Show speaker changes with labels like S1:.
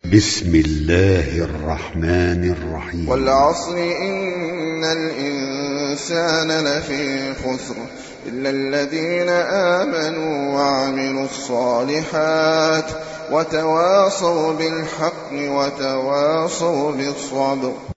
S1: بسم الله الرحمن الرحيم.
S2: والعصر إن الإنسان لفي خسر إلا الذين آمنوا وعملوا الصالحات وتواصوا بالحق وتواصوا بالصبر.